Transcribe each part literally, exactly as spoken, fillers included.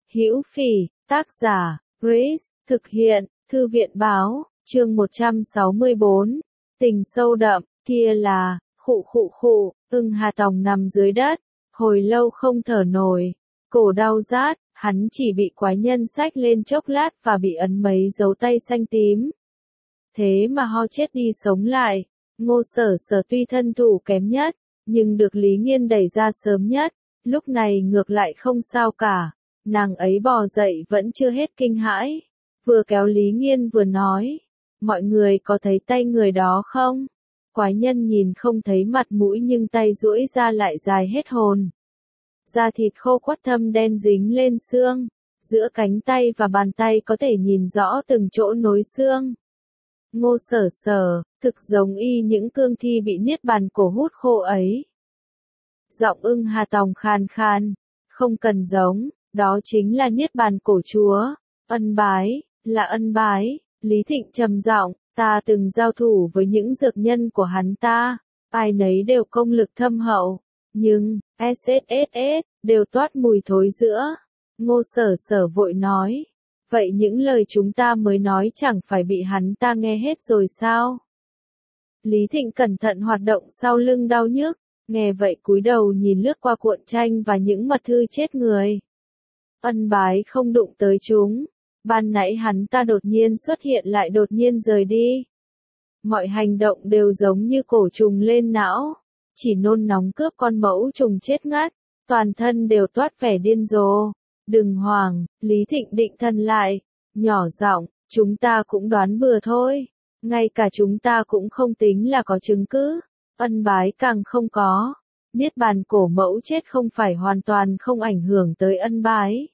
Hữu Phỉ, tác giả, Grace, thực hiện, Thư viện báo, chương một trăm sáu mươi bốn, tình sâu đậm, kia là, khụ khụ khụ, Ưng Hà Tòng nằm dưới đất, hồi lâu không thở nổi, cổ đau rát, hắn chỉ bị quái nhân xách lên chốc lát và bị ấn mấy dấu tay xanh tím. Thế mà ho chết đi sống lại, Ngô Sở Sở tuy thân thủ kém nhất, nhưng được Lý Nghiên đẩy ra sớm nhất, lúc này ngược lại không sao cả, nàng ấy bò dậy vẫn chưa hết kinh hãi, vừa kéo Lý Nghiên vừa nói, mọi người có thấy tay người đó không? Quái nhân nhìn không thấy mặt mũi nhưng tay duỗi ra lại dài hết hồn. Da thịt khô quắt thâm đen dính lên xương, giữa cánh tay và bàn tay có thể nhìn rõ từng chỗ nối xương. Ngô Sở Sở, thực giống y những cương thi bị niết bàn cổ hút khô ấy. Giọng Ưng Hà Tòng khàn khàn, không cần giống, đó chính là niết bàn cổ chúa, Ân Bái, là Ân Bái, Lý Thịnh trầm giọng, ta từng giao thủ với những dược nhân của hắn ta, ai nấy đều công lực thâm hậu, nhưng, ét ét ét ét, đều toát mùi thối giữa. Ngô Sở Sở vội nói, vậy những lời chúng ta mới nói chẳng phải bị hắn ta nghe hết rồi sao? Lý Thịnh cẩn thận hoạt động sau lưng đau nhức, nghe vậy cúi đầu nhìn lướt qua cuộn tranh và những mật thư chết người. Ân Bái không đụng tới chúng, ban nãy hắn ta đột nhiên xuất hiện lại đột nhiên rời đi. Mọi hành động đều giống như cổ trùng lên não, chỉ nôn nóng cướp con mẫu trùng chết ngắt, toàn thân đều toát vẻ điên rồ. Đừng hoảng, Lý Thịnh định thần lại, nhỏ giọng, chúng ta cũng đoán bừa thôi, ngay cả chúng ta cũng không tính là có chứng cứ, Ân Bái càng không có, niết bàn cổ mẫu chết không phải hoàn toàn không ảnh hưởng tới Ân Bái.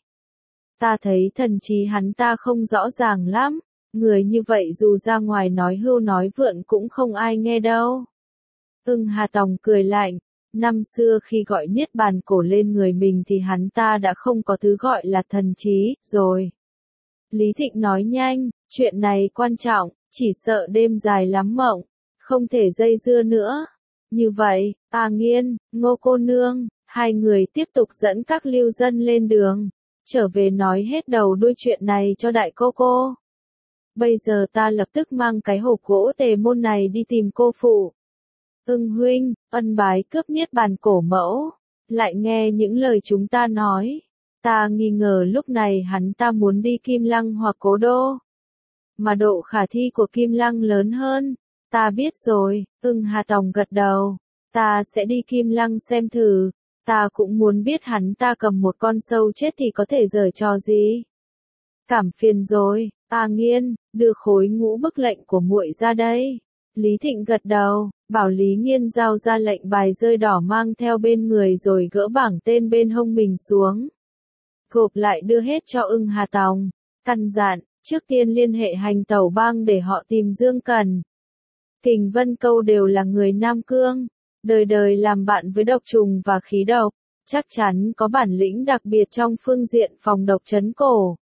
Ta thấy thần trí hắn ta không rõ ràng lắm, người như vậy dù ra ngoài nói hưu nói vượn cũng không ai nghe đâu. Ưng Hà Tòng cười lạnh. Năm xưa khi gọi niết bàn cổ lên người mình thì hắn ta đã không có thứ gọi là thần trí, rồi. Lý Thịnh nói nhanh, chuyện này quan trọng, chỉ sợ đêm dài lắm mộng, không thể dây dưa nữa. Như vậy, A Nghiên, Ngô cô nương, hai người tiếp tục dẫn các lưu dân lên đường, trở về nói hết đầu đuôi chuyện này cho đại cô cô. Bây giờ ta lập tức mang cái hộp gỗ tề môn này đi tìm cô phụ. Ưng huynh, Ân Bái cướp niết bàn cổ mẫu, lại nghe những lời chúng ta nói, ta nghi ngờ lúc này hắn ta muốn đi Kim Lăng hoặc Cố Đô. Mà độ khả thi của Kim Lăng lớn hơn, ta biết rồi, Ưng Hà Tòng gật đầu, ta sẽ đi Kim Lăng xem thử, ta cũng muốn biết hắn ta cầm một con sâu chết thì có thể giở trò gì. Cảm phiền rồi, A Nghiên, đưa khối ngũ bức lệnh của muội ra đây. Lý Thịnh gật đầu, bảo Lý Nghiên giao ra lệnh bài rơi đỏ mang theo bên người rồi gỡ bảng tên bên hông mình xuống. Gộp lại đưa hết cho Ưng Hà Tòng, căn dặn, trước tiên liên hệ hành tẩu bang để họ tìm Dương Cần. Kình Vân Câu đều là người Nam Cương, đời đời làm bạn với độc trùng và khí độc, chắc chắn có bản lĩnh đặc biệt trong phương diện phòng độc trấn cổ.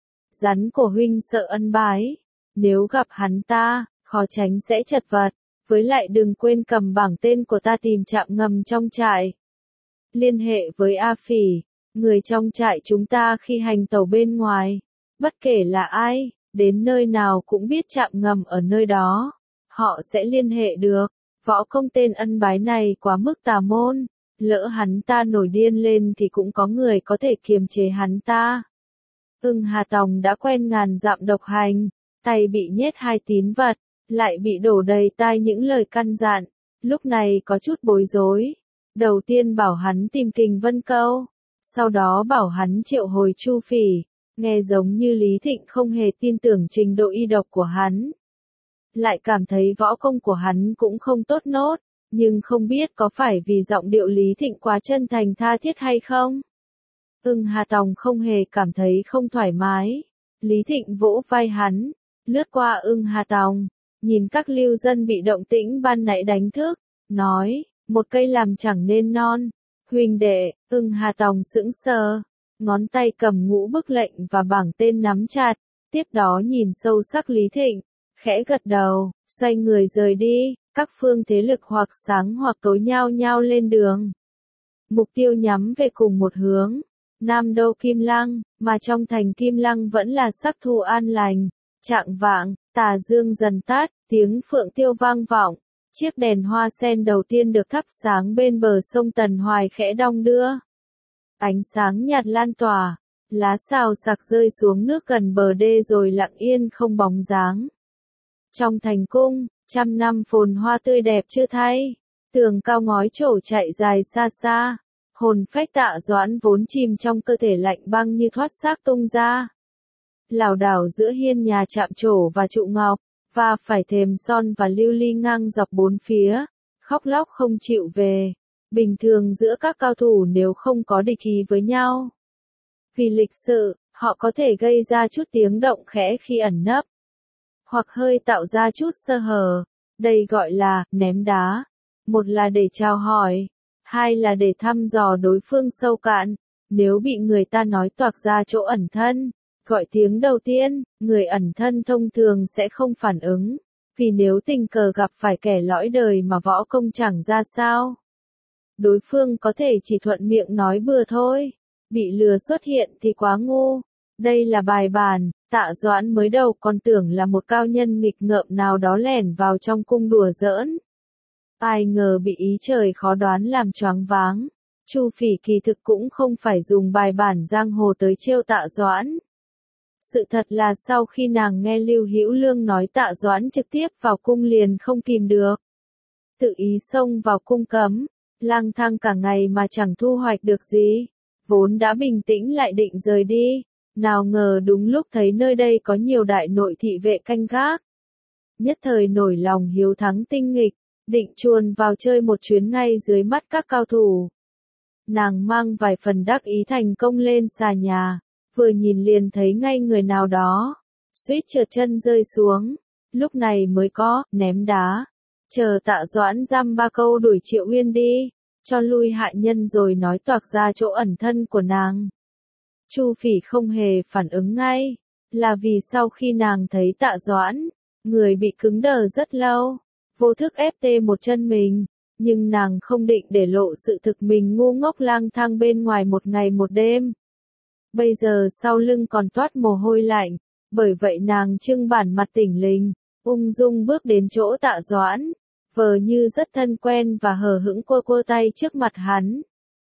Rắn cổ huynh sợ Ân Bái, nếu gặp hắn ta, khó tránh sẽ chật vật, với lại đừng quên cầm bảng tên của ta tìm trạm ngầm trong trại. Liên hệ với A Phỉ, người trong trại chúng ta khi hành tẩu bên ngoài, bất kể là ai, đến nơi nào cũng biết trạm ngầm ở nơi đó, họ sẽ liên hệ được. Võ công tên Ân Bái này quá mức tà môn, lỡ hắn ta nổi điên lên thì cũng có người có thể kiềm chế hắn ta. Ưng Hà Tòng đã quen ngàn dặm độc hành, tay bị nhét hai tín vật, lại bị đổ đầy tai những lời căn dặn, lúc này có chút bối rối. Đầu tiên bảo hắn tìm Kình Vân Câu, sau đó bảo hắn triệu hồi Chu Phỉ, nghe giống như Lý Thịnh không hề tin tưởng trình độ y độc của hắn. Lại cảm thấy võ công của hắn cũng không tốt nốt, nhưng không biết có phải vì giọng điệu Lý Thịnh quá chân thành tha thiết hay không. Ưng Hà Tòng không hề cảm thấy không thoải mái. Lý Thịnh vỗ vai hắn, lướt qua Ưng Hà Tòng, nhìn các lưu dân bị động tĩnh ban nãy đánh thức, nói, một cây làm chẳng nên non. Huynh đệ, Ưng Hà Tòng sững sờ, ngón tay cầm ngũ bức lệnh và bảng tên nắm chặt, tiếp đó nhìn sâu sắc Lý Thịnh, khẽ gật đầu, xoay người rời đi, các phương thế lực hoặc sáng hoặc tối nhao nhao lên đường. Mục tiêu nhắm về cùng một hướng. Nam đô Kim Lăng, mà trong thành Kim Lăng vẫn là sắc thu an lành. Chạng vạng, tà dương dần tắt, tiếng phượng tiêu vang vọng. Chiếc đèn hoa sen đầu tiên được thắp sáng bên bờ sông Tần Hoài khẽ đong đưa. Ánh sáng nhạt lan tỏa, lá xào xạc rơi xuống nước gần bờ đê rồi lặng yên không bóng dáng. Trong thành cung, trăm năm phồn hoa tươi đẹp chưa thay, tường cao ngói trổ chạy dài xa xa. Hồn phách Tạ Doãn vốn chìm trong cơ thể lạnh băng như thoát xác tung ra. Lảo đảo giữa hiên nhà chạm trổ và trụ ngọc, và phải thềm son và lưu ly ngang dọc bốn phía, khóc lóc không chịu về. Bình thường giữa các cao thủ nếu không có địch ý với nhau, vì lịch sự, họ có thể gây ra chút tiếng động khẽ khi ẩn nấp, hoặc hơi tạo ra chút sơ hở. Đây gọi là ném đá. Một là để chào hỏi, hai là để thăm dò đối phương sâu cạn. Nếu bị người ta nói toạc ra chỗ ẩn thân, gọi tiếng đầu tiên, người ẩn thân thông thường sẽ không phản ứng, vì nếu tình cờ gặp phải kẻ lõi đời mà võ công chẳng ra sao, đối phương có thể chỉ thuận miệng nói bừa thôi. Bị lừa xuất hiện thì quá ngu. Đây là bài bản. Tạ Doãn mới đầu còn tưởng là một cao nhân nghịch ngợm nào đó lẻn vào trong cung đùa giỡn. Ai ngờ bị ý trời khó đoán làm choáng váng. Chu Phỉ kỳ thực cũng không phải dùng bài bản giang hồ tới trêu Tạ Doãn. Sự thật là sau khi nàng nghe Lưu Hữu Lương nói Tạ Doãn trực tiếp vào cung liền không kìm được, tự ý xông vào cung cấm, lang thang cả ngày mà chẳng thu hoạch được gì. Vốn đã bình tĩnh lại định rời đi, nào ngờ đúng lúc thấy nơi đây có nhiều đại nội thị vệ canh gác. Nhất thời nổi lòng hiếu thắng tinh nghịch, định chuồn vào chơi một chuyến ngay dưới mắt các cao thủ. Nàng mang vài phần đắc ý thành công lên xà nhà, vừa nhìn liền thấy ngay người nào đó, suýt trượt chân rơi xuống. Lúc này mới có ném đá, chờ Tạ Doãn dăm ba câu đuổi Triệu Uyên đi, cho lui hại nhân rồi nói toạc ra chỗ ẩn thân của nàng. Chu Phỉ không hề phản ứng ngay, là vì sau khi nàng thấy Tạ Doãn, người bị cứng đờ rất lâu, vô thức ép tê một chân mình, nhưng nàng không định để lộ sự thực mình ngu ngốc lang thang bên ngoài một ngày một đêm. Bây giờ sau lưng còn toát mồ hôi lạnh, bởi vậy nàng trưng bản mặt tỉnh lình, ung dung bước đến chỗ Tạ Doãn, vờ như rất thân quen và hờ hững quơ quơ tay trước mặt hắn.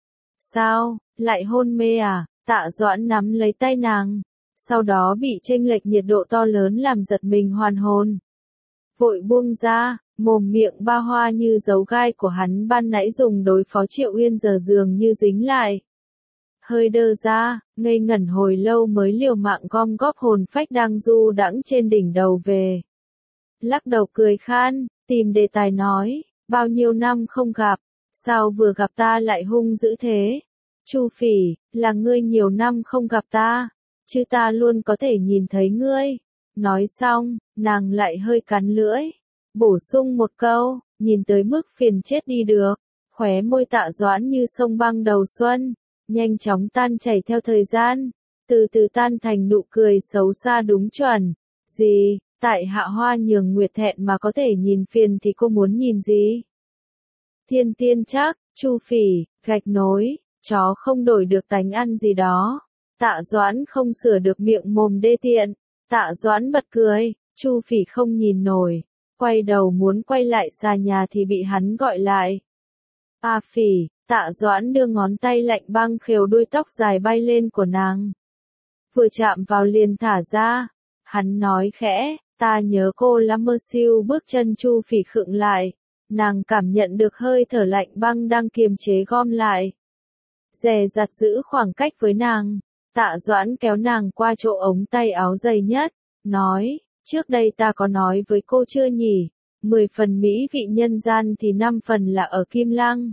Sao, lại hôn mê à? Tạ Doãn nắm lấy tay nàng, sau đó bị chênh lệch nhiệt độ to lớn làm giật mình hoàn hồn. Vội buông ra, mồm miệng ba hoa như dấu gai của hắn ban nãy dùng đối phó Triệu Uyên giờ dường như dính lại. Hơi đơ ra, ngây ngẩn hồi lâu mới liều mạng gom góp hồn phách đang du đãng trên đỉnh đầu về. Lắc đầu cười khan, tìm đề tài nói, bao nhiêu năm không gặp, sao vừa gặp ta lại hung dữ thế? Chu Phỉ, là ngươi nhiều năm không gặp ta, chứ ta luôn có thể nhìn thấy ngươi. Nói xong, nàng lại hơi cắn lưỡi, bổ sung một câu, nhìn tới mức phiền chết đi được. Khóe môi Tạ Doãn như sông băng đầu xuân, nhanh chóng tan chảy theo thời gian, từ từ tan thành nụ cười xấu xa đúng chuẩn. Gì, tại Hạ Hoa nhường nguyệt thẹn mà có thể nhìn phiền thì cô muốn nhìn gì? Thiên tiên chắc, Chu Phỉ, gạch nối, chó không đổi được tánh ăn gì đó. Tạ Doãn không sửa được miệng mồm đê tiện. Tạ Doãn bật cười, Chu Phỉ không nhìn nổi, quay đầu muốn quay lại xà nhà thì bị hắn gọi lại. A Phỉ, Tạ Doãn đưa ngón tay lạnh băng khều đuôi tóc dài bay lên của nàng. Vừa chạm vào liền thả ra. Hắn nói khẽ, ta nhớ cô lắm mơ siêu. Bước chân Chu Phỉ khựng lại. Nàng cảm nhận được hơi thở lạnh băng đang kiềm chế gom lại. Dè dặt giữ khoảng cách với nàng. Tạ Doãn kéo nàng qua chỗ ống tay áo dày nhất, nói, trước đây ta có nói với cô chưa nhỉ, mười phần mỹ vị nhân gian thì năm phần là ở Kim Lăng.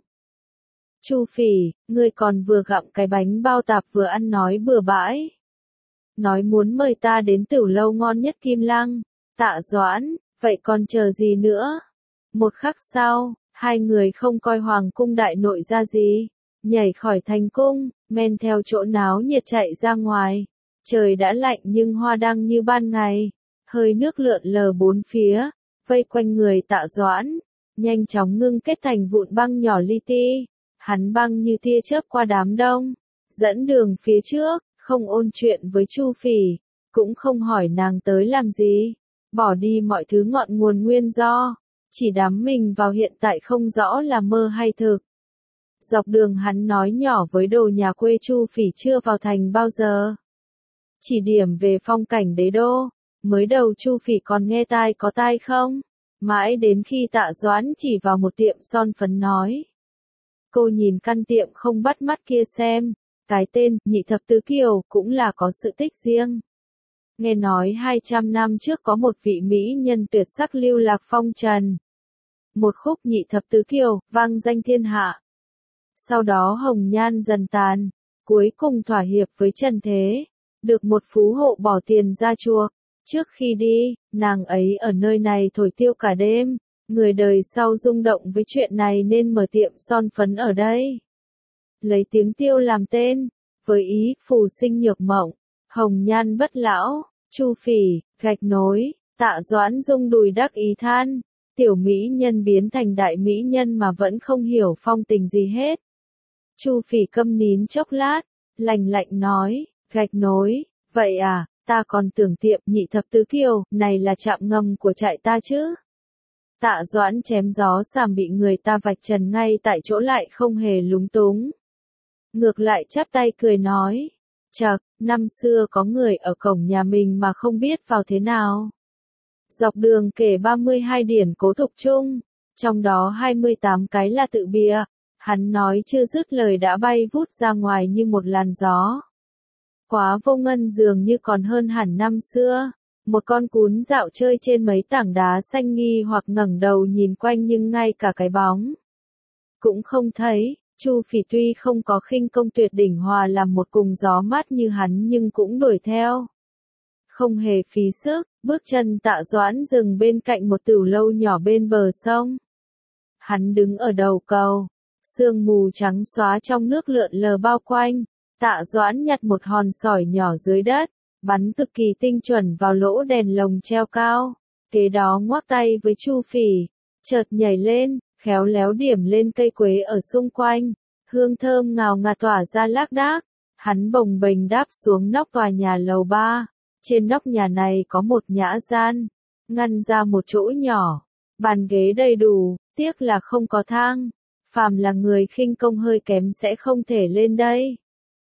Chu Phỉ, ngươi còn vừa gặm cái bánh bao tạp vừa ăn nói bừa bãi. Nói muốn mời ta đến tiểu lâu ngon nhất Kim Lăng. Tạ Doãn, vậy còn chờ gì nữa? Một khắc sau, hai người không coi hoàng cung đại nội ra gì, nhảy khỏi thành cung, men theo chỗ náo nhiệt chạy ra ngoài. Trời đã lạnh nhưng hoa đăng như ban ngày, hơi nước lượn lờ bốn phía, vây quanh người Tạ Doãn, nhanh chóng ngưng kết thành vụn băng nhỏ li ti. Hắn băng như tia chớp qua đám đông, dẫn đường phía trước, không ôn chuyện với Chu Phỉ, cũng không hỏi nàng tới làm gì, bỏ đi mọi thứ ngọn nguồn nguyên do, chỉ đắm mình vào hiện tại không rõ là mơ hay thực. Dọc đường hắn nói nhỏ với đồ nhà quê Chu Phỉ chưa vào thành bao giờ. Chỉ điểm về phong cảnh đế đô, mới đầu Chu Phỉ còn nghe tai có tai không, mãi đến khi Tạ Doãn chỉ vào một tiệm son phấn nói. Cô nhìn căn tiệm không bắt mắt kia xem, cái tên Nhị Thập Tứ Kiều cũng là có sự tích riêng. Nghe nói hai trăm năm trước có một vị mỹ nhân tuyệt sắc lưu lạc phong trần. Một khúc Nhị Thập Tứ Kiều vang danh thiên hạ. Sau đó hồng nhan dần tàn, cuối cùng thỏa hiệp với trần thế, được một phú hộ bỏ tiền ra chuộc. Trước khi đi, nàng ấy ở nơi này thổi tiêu cả đêm, người đời sau rung động với chuyện này nên mở tiệm son phấn ở đây. Lấy tiếng tiêu làm tên, với ý phù sinh nhược mộng, hồng nhan bất lão, Chu Phỉ, gạch nối, Tạ Doãn rung đùi đắc ý than, tiểu mỹ nhân biến thành đại mỹ nhân mà vẫn không hiểu phong tình gì hết. Chu Phỉ câm nín chốc lát, lạnh lạnh nói, gạch nối, vậy à, ta còn tưởng tiệm Nhị Thập Tứ Kiều, này là trạm ngầm của trại ta chứ. Tạ Doãn chém gió sàm bị người ta vạch trần ngay tại chỗ lại không hề lúng túng. Ngược lại chắp tay cười nói, chậc, năm xưa có người ở cổng nhà mình mà không biết vào thế nào. Dọc đường kể ba mươi hai điển cố thục chung, trong đó hai mươi tám cái là tự bịa, hắn nói chưa dứt lời đã bay vút ra ngoài như một làn gió. Quá vô ngân dường như còn hơn hẳn năm xưa, một con cún dạo chơi trên mấy tảng đá xanh nghi hoặc ngẩng đầu nhìn quanh nhưng ngay cả cái bóng cũng không thấy. Chu Phỉ tuy không có khinh công tuyệt đỉnh hòa làm một cùng gió mát như hắn nhưng cũng đuổi theo. Không hề phí sức, bước chân Tạ Doãn dừng bên cạnh một tửu lâu nhỏ bên bờ sông. Hắn đứng ở đầu cầu, sương mù trắng xóa trong nước lượn lờ bao quanh. Tạ Doãn nhặt một hòn sỏi nhỏ dưới đất, bắn cực kỳ tinh chuẩn vào lỗ đèn lồng treo cao. Kế đó ngoắc tay với Chu Phỉ, chợt nhảy lên, khéo léo điểm lên cây quế ở xung quanh. Hương thơm ngào ngạt tỏa ra lác đác. Hắn bồng bềnh đáp xuống nóc tòa nhà lầu ba. Trên nóc nhà này có một nhã gian, ngăn ra một chỗ nhỏ, bàn ghế đầy đủ, tiếc là không có thang. Phàm là người khinh công hơi kém sẽ không thể lên đây.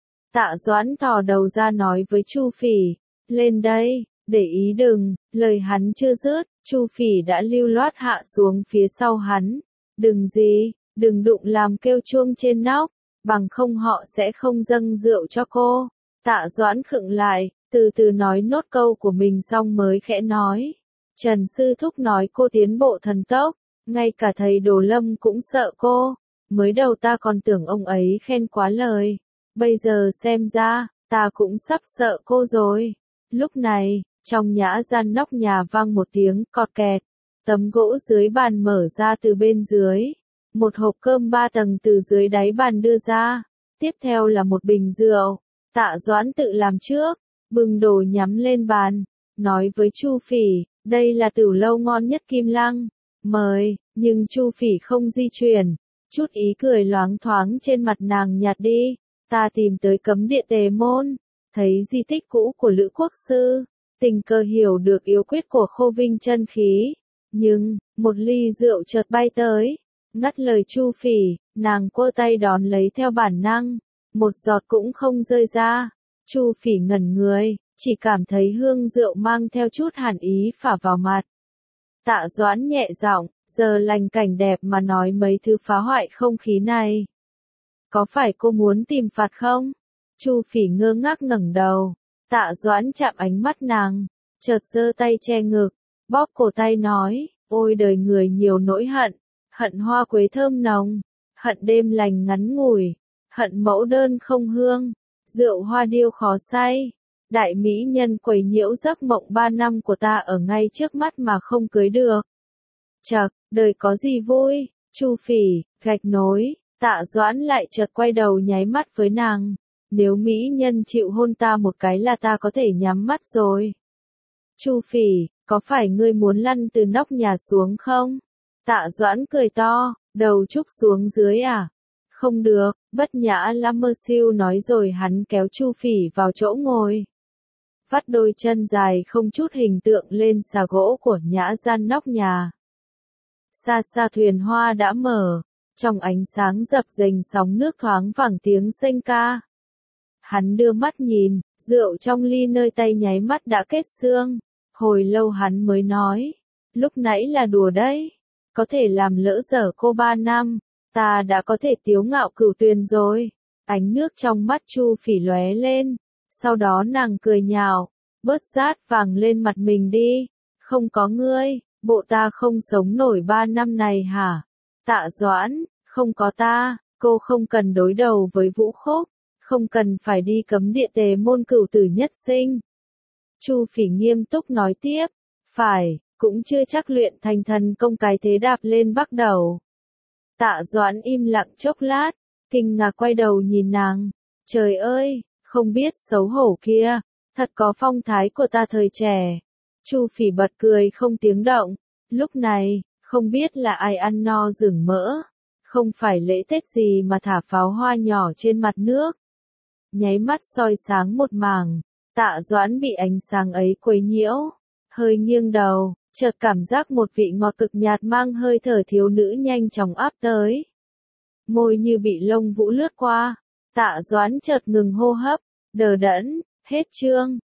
Tạ Doãn thò đầu ra nói với Chu Phỉ, lên đây, để ý đừng, lời hắn chưa dứt, Chu Phỉ đã lưu loát hạ xuống phía sau hắn. Đừng gì, đừng đụng làm kêu chuông trên nóc, bằng không họ sẽ không dâng rượu cho cô. Tạ Doãn khựng lại, từ từ nói nốt câu của mình xong mới khẽ nói. Trần Sư Thúc nói cô tiến bộ thần tốc, ngay cả thầy Đồ Lâm cũng sợ cô. Mới đầu ta còn tưởng ông ấy khen quá lời. Bây giờ xem ra, ta cũng sắp sợ cô rồi. Lúc này, trong nhã gian nóc nhà vang một tiếng cọt kẹt. Tấm gỗ dưới bàn mở ra từ bên dưới. Một hộp cơm ba tầng từ dưới đáy bàn đưa ra. Tiếp theo là một bình rượu. Tạ Doãn tự làm trước, bưng đồ nhắm lên bàn. Nói với Chu Phỉ, đây là tửu lâu ngon nhất Kim Lăng. Mời, nhưng Chu Phỉ không di chuyển. Chút ý cười loáng thoáng trên mặt nàng nhạt đi. Ta tìm tới cấm địa Tề Môn, thấy di tích cũ của Lữ Quốc Sư, tình cờ hiểu được yếu quyết của Khô Vinh chân khí. Nhưng, một ly rượu chợt bay tới, ngắt lời Chu Phỉ, nàng quơ tay đón lấy theo bản năng, một giọt cũng không rơi ra. Chu Phỉ ngẩn người, chỉ cảm thấy hương rượu mang theo chút hàn ý phả vào mặt. Tạ Doãn nhẹ giọng, giờ lành cảnh đẹp mà nói mấy thứ phá hoại không khí này. Có phải cô muốn tìm phạt không? Chu Phỉ ngơ ngác ngẩng đầu. Tạ Doãn chạm ánh mắt nàng, chợt giơ tay che ngực, bóp cổ tay nói, ôi đời người nhiều nỗi hận, hận hoa quế thơm nồng, hận đêm lành ngắn ngủi, hận mẫu đơn không hương, rượu hoa điêu khó say. Đại mỹ nhân quấy nhiễu giấc mộng ba năm của ta ở ngay trước mắt mà không cưới được. Chậc, đời có gì vui? Chu Phỉ, gạch nối. Tạ Doãn lại chợt quay đầu nháy mắt với nàng. Nếu mỹ nhân chịu hôn ta một cái là ta có thể nhắm mắt rồi. Chu Phỉ, có phải ngươi muốn lăn từ nóc nhà xuống không? Tạ Doãn cười to, đầu trúc xuống dưới à? Không được, bất nhã lắm mơ siêu nói rồi hắn kéo Chu Phỉ vào chỗ ngồi. Vắt đôi chân dài không chút hình tượng lên xà gỗ của nhã gian nóc nhà. Xa xa thuyền hoa đã mở, trong ánh sáng dập dềnh sóng nước thoáng vẳng tiếng sênh ca. Hắn đưa mắt nhìn, rượu trong ly nơi tay nháy mắt đã kết xương. Hồi lâu hắn mới nói, lúc nãy là đùa đấy, có thể làm lỡ dở cô ba năm, ta đã có thể tiếu ngạo cửu tuyền rồi. Ánh nước trong mắt Chu Phỉ lóe lên, sau đó nàng cười nhạo, bớt rát vàng lên mặt mình đi, không có ngươi, bộ ta không sống nổi ba năm này hả? Tạ Doãn, không có ta, cô không cần đối đầu với Vũ Khúc, không cần phải đi cấm địa Tề môn cửu tử nhất sinh. Chu Phỉ nghiêm túc nói tiếp, phải, cũng chưa chắc luyện thành thần công cái thế đạp lên bắt đầu. Tạ Doãn im lặng chốc lát, kinh ngạc quay đầu nhìn nàng, trời ơi, không biết xấu hổ kia, thật có phong thái của ta thời trẻ. Chu Phỉ bật cười không tiếng động, lúc này, không biết là ai ăn no rừng mỡ, không phải lễ Tết gì mà thả pháo hoa nhỏ trên mặt nước. Nháy mắt soi sáng một mảng, Tạ Doãn bị ánh sáng ấy quấy nhiễu, hơi nghiêng đầu, chợt cảm giác một vị ngọt cực nhạt mang hơi thở thiếu nữ nhanh chóng áp tới. Môi như bị lông vũ lướt qua, Tạ Doãn chợt ngừng hô hấp, đờ đẫn, hết chương.